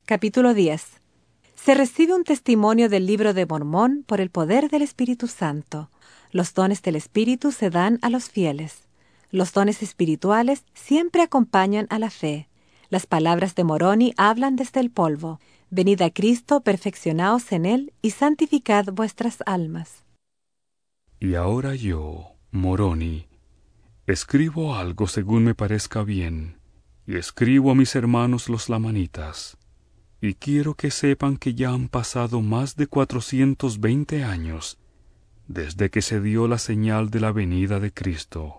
Capítulo 10. Se recibe un testimonio del Libro de Mormón por el poder del Espíritu Santo. Los dones del Espíritu se dan a los fieles. Los dones espirituales siempre acompañan a la fe. Las palabras de Moroni hablan desde el polvo. Venid a Cristo, perfeccionaos en Él y santificad vuestras almas. Y ahora yo, Moroni, escribo algo según me parezca bien, y escribo a mis hermanos los lamanitas, y quiero que sepan que ya han pasado más de 420 años desde que se dio la señal de la venida de Cristo.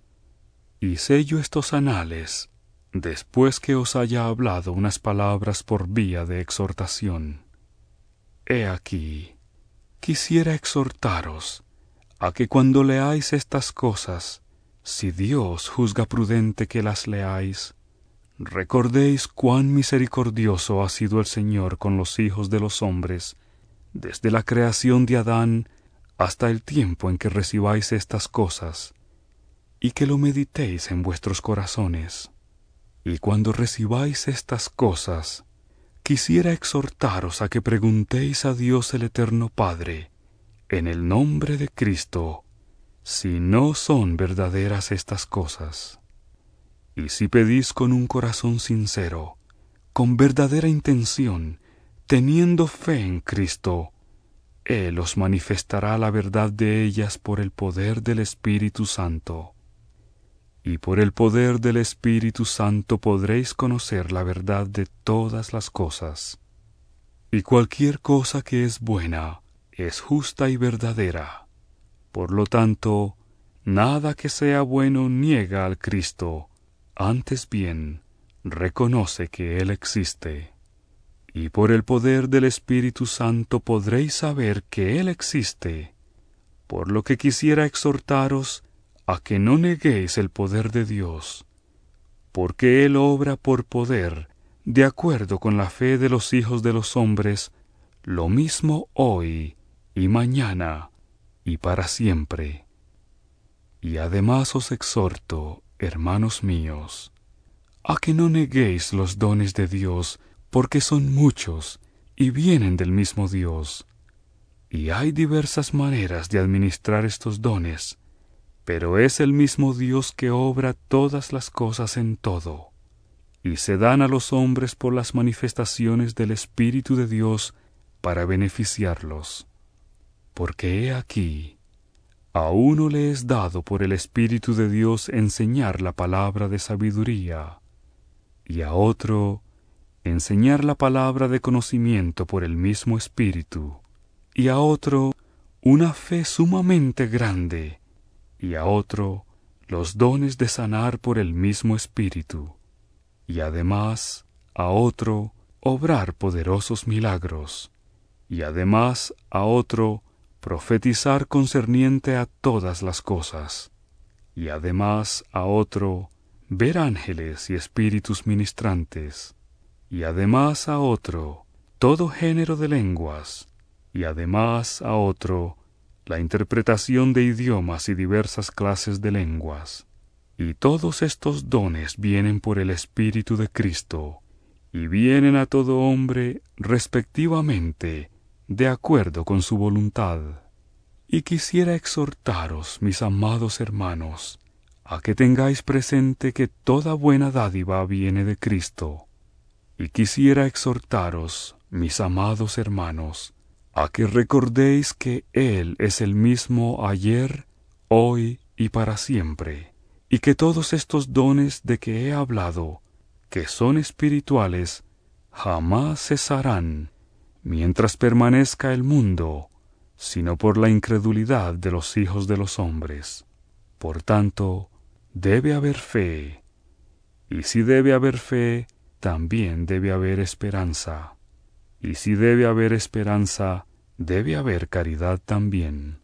Y sello estos anales después que os haya hablado unas palabras por vía de exhortación. He aquí, quisiera exhortaros a que cuando leáis estas cosas, si Dios juzga prudente que las leáis, recordéis cuán misericordioso ha sido el Señor con los hijos de los hombres, desde la creación de Adán hasta el tiempo en que recibáis estas cosas, y que lo meditéis en vuestros corazones. Y cuando recibáis estas cosas, quisiera exhortaros a que preguntéis a Dios el Eterno Padre, en el nombre de Cristo, si no son verdaderas estas cosas. Y si pedís con un corazón sincero, con verdadera intención, teniendo fe en Cristo, Él os manifestará la verdad de ellas por el poder del Espíritu Santo. Y por el poder del Espíritu Santo podréis conocer la verdad de todas las cosas. Y cualquier cosa que es buena, es justa y verdadera. Por lo tanto, nada que sea bueno niega al Cristo, antes bien, reconoce que Él existe. Y por el poder del Espíritu Santo podréis saber que Él existe, por lo que quisiera exhortaros a que no neguéis el poder de Dios, porque Él obra por poder, de acuerdo con la fe de los hijos de los hombres, lo mismo hoy y mañana y para siempre. Y además os exhorto, hermanos míos, a que no neguéis los dones de Dios, porque son muchos y vienen del mismo Dios. Y hay diversas maneras de administrar estos dones, pero es el mismo Dios que obra todas las cosas en todo, y se dan a los hombres por las manifestaciones del Espíritu de Dios para beneficiarlos. Porque he aquí, a uno le es dado por el Espíritu de Dios enseñar la palabra de sabiduría, y a otro enseñar la palabra de conocimiento por el mismo Espíritu, y a otro una fe sumamente grande, y a otro los dones de sanar por el mismo Espíritu, y además a otro obrar poderosos milagros, y además a otro profetizar concerniente a todas las cosas, y además a otro ver ángeles y espíritus ministrantes, y además a otro todo género de lenguas, y además a otro la interpretación de idiomas y diversas clases de lenguas. Y todos estos dones vienen por el Espíritu de Cristo, y vienen a todo hombre respectivamente, de acuerdo con su voluntad. Y quisiera exhortaros, mis amados hermanos, a que tengáis presente que toda buena dádiva viene de Cristo. Y quisiera exhortaros, mis amados hermanos, a que recordéis que Él es el mismo ayer, hoy y para siempre, y que todos estos dones de que he hablado, que son espirituales, jamás cesarán, mientras permanezca el mundo, sino por la incredulidad de los hijos de los hombres. Por tanto, debe haber fe, y si debe haber fe, también debe haber esperanza. Y si debe haber esperanza, debe haber caridad también.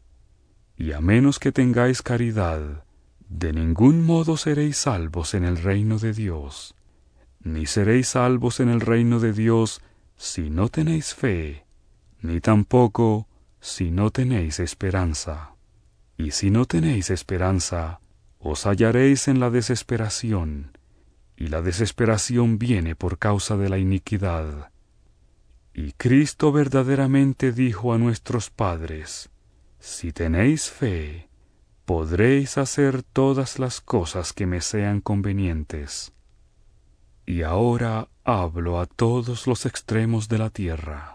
Y a menos que tengáis caridad, de ningún modo seréis salvos en el reino de Dios, ni seréis salvos en el reino de Dios si no tenéis fe, ni tampoco si no tenéis esperanza. Y si no tenéis esperanza, os hallaréis en la desesperación, y la desesperación viene por causa de la iniquidad, Y Cristo verdaderamente dijo a nuestros padres: si tenéis fe, podréis hacer todas las cosas que me sean convenientes. Y ahora hablo a todos los extremos de la tierra.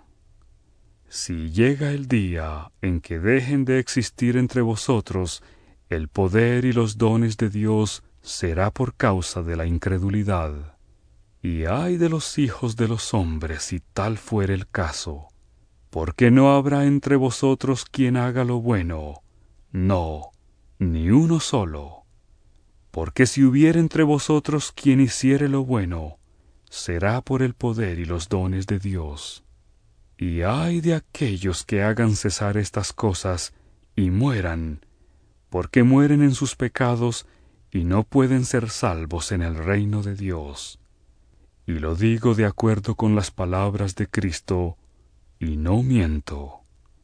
Si llega el día en que dejen de existir entre vosotros el poder y los dones de Dios, será por causa de la incredulidad. Y ay de los hijos de los hombres si tal fuere el caso, porque no habrá entre vosotros quien haga lo bueno, no, ni uno solo. Porque si hubiere entre vosotros quien hiciere lo bueno, será por el poder y los dones de Dios. Y ay de aquellos que hagan cesar estas cosas y mueran, porque mueren en sus pecados y no pueden ser salvos en el reino de Dios. Y lo digo de acuerdo con las palabras de Cristo, y no miento.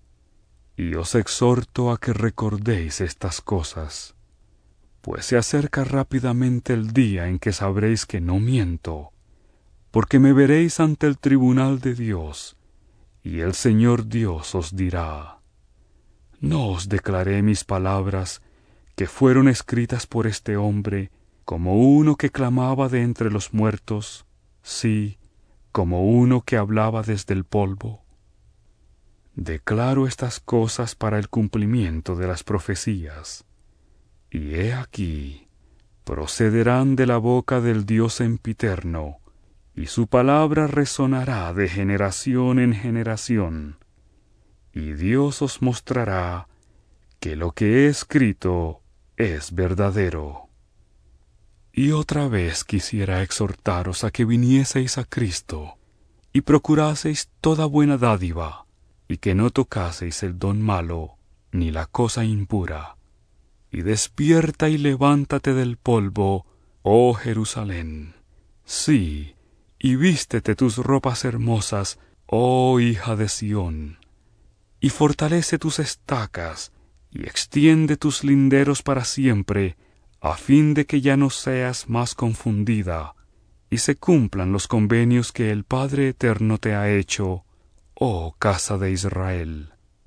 Y os exhorto a que recordéis estas cosas, pues se acerca rápidamente el día en que sabréis que no miento, porque me veréis ante el tribunal de Dios, y el Señor Dios os dirá: ¿no os declaré mis palabras que fueron escritas por este hombre, como uno que clamaba de entre los muertos, sí, como uno que hablaba desde el polvo? Declaro estas cosas para el cumplimiento de las profecías. Y he aquí, procederán de la boca del Dios sempiterno, y su palabra resonará de generación en generación. Y Dios os mostrará que lo que he escrito es verdadero. Y otra vez quisiera exhortaros a que vinieseis a Cristo, y procuraseis toda buena dádiva, y que no tocaseis el don malo, ni la cosa impura. Y despierta y levántate del polvo, oh Jerusalén. Sí, y vístete tus ropas hermosas, oh hija de Sión. Y fortalece tus estacas, y extiende tus linderos para siempre, a fin de que ya no seas más confundida, y se cumplan los convenios que el Padre Eterno te ha hecho, oh casa de Israel.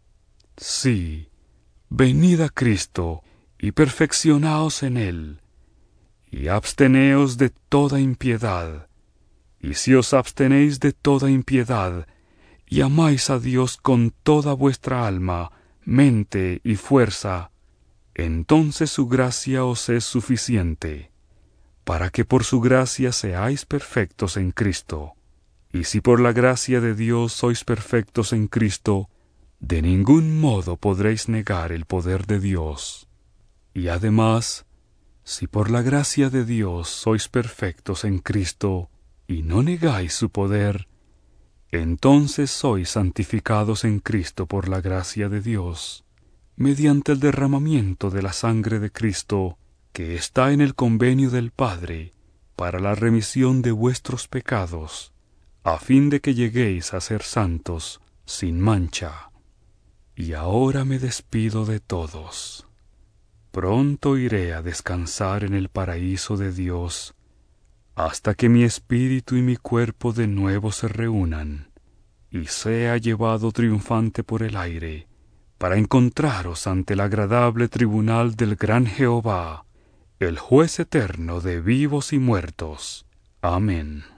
Sí, venid a Cristo, y perfeccionaos en él, y absteneos de toda impiedad. Y si os abstenéis de toda impiedad, y amáis a Dios con toda vuestra alma, mente y fuerza, entonces su gracia os es suficiente, para que por su gracia seáis perfectos en Cristo. Y si por la gracia de Dios sois perfectos en Cristo, de ningún modo podréis negar el poder de Dios. Y además, si por la gracia de Dios sois perfectos en Cristo, y no negáis su poder, entonces sois santificados en Cristo por la gracia de Dios, mediante el derramamiento de la sangre de Cristo, que está en el convenio del Padre, para la remisión de vuestros pecados, a fin de que lleguéis a ser santos, sin mancha. Y ahora me despido de todos. Pronto iré a descansar en el paraíso de Dios, hasta que mi espíritu y mi cuerpo de nuevo se reúnan, y sea llevado triunfante por el aire, para encontraros ante el agradable tribunal del gran Jehová, el juez eterno de vivos y muertos. Amén.